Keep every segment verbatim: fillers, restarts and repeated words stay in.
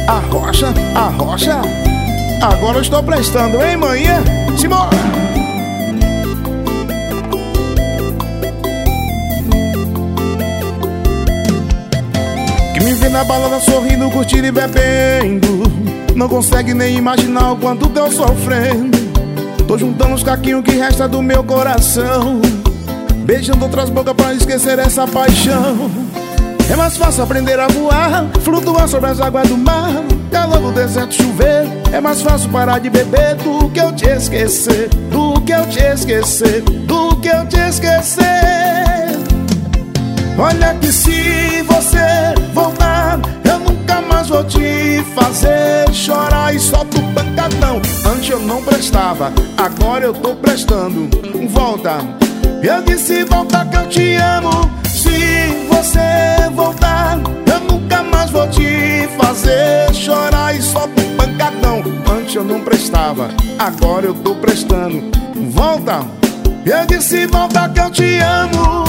A rocha, a rocha. Agora eu estou prestando, hein, manhã? Simbora! Que me vê na balada sorrindo, curtindo e bebendo, não consegue nem imaginar o quanto tô sofrendo. Tô juntando os caquinhos que resta do meu coração, beijando outras bocas pra esquecer essa paixão. É mais fácil aprender a voar, flutuar sobre as águas do mar, calor do deserto chover. É mais fácil parar de beber do que eu te esquecer, do que eu te esquecer, do que eu te esquecer. Olha que se você voltar, eu nunca mais vou te fazer chorar e solto o pancadão. Antes eu não prestava, agora eu tô prestando. Volta, eu disse volta que eu te amo. Se você voltar, eu nunca mais vou te fazer chorar e solto o pancadão. Antes eu não prestava, agora eu tô prestando. Volta, eu disse volta que eu te amo.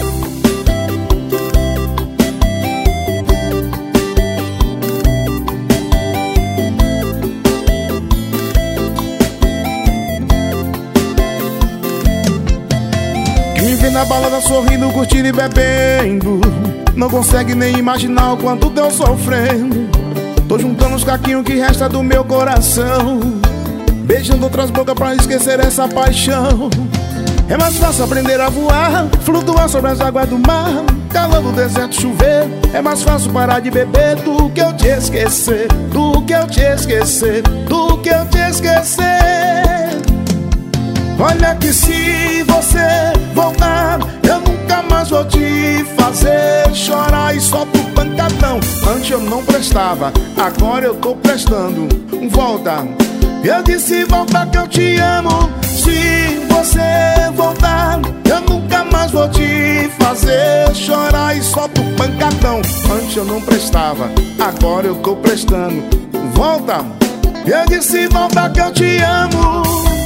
Me vê na balada sorrindo, curtindo e bebendo, não consegue nem imaginar o quanto tô sofrendo. Tô juntando os caquinhos que resta do meu coração, beijando outras bocas pra esquecer essa paixão. É mais fácil aprender a voar, flutuar sobre as águas do mar, calor do deserto chover. É mais fácil parar de beber do que eu te esquecer, do que eu te esquecer, do que eu te esquecer. Olha que se você voltar, eu nunca mais vou te fazer chorar e solto o pancadão. Antes eu não prestava, agora eu tô prestando. Volta, eu disse volta que eu te amo. Se você voltar, eu nunca mais vou te fazer chorar e solto o pancadão. Antes eu não prestava, agora eu tô prestando. Volta, eu disse volta que eu te amo.